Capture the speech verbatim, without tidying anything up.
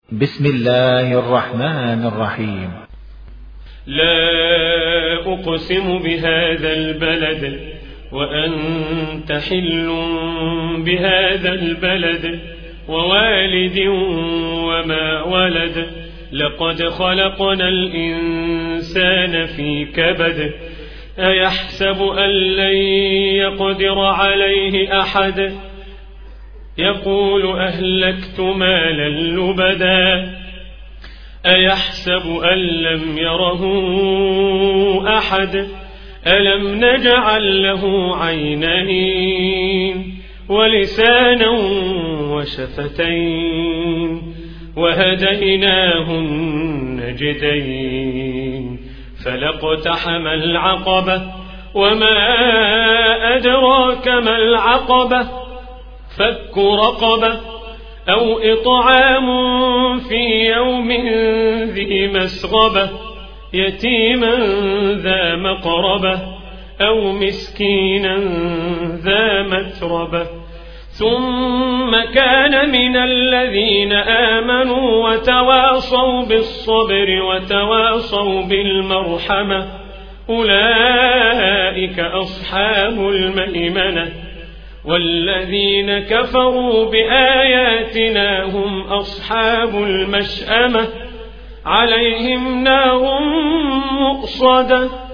بسم الله الرحمن الرحيم. لا أقسم بهذا البلد وأنت حل بهذا البلد ووالد وما ولد لقد خلقنا الإنسان في كبد أيحسب أن لن يقدر عليه أحد يقول أهلكت مالا لبدا أيحسب أن لم يره أحد ألم نجعل له عينين ولسانا وشفتين وهديناه النجدين فلاقتحم العقبة وما أدراك ما العقبة فك رقبة أو إطعام في يوم ذي مسغبة يتيما ذا مقربة أو مسكينا ذا متربة ثم كان من الذين آمنوا وتواصوا بالصبر وتواصوا بالمرحمة أولئك أصحاب الميمنة والذين كفروا بآياتنا هم أصحاب المشأمة عليهم نار مؤصدة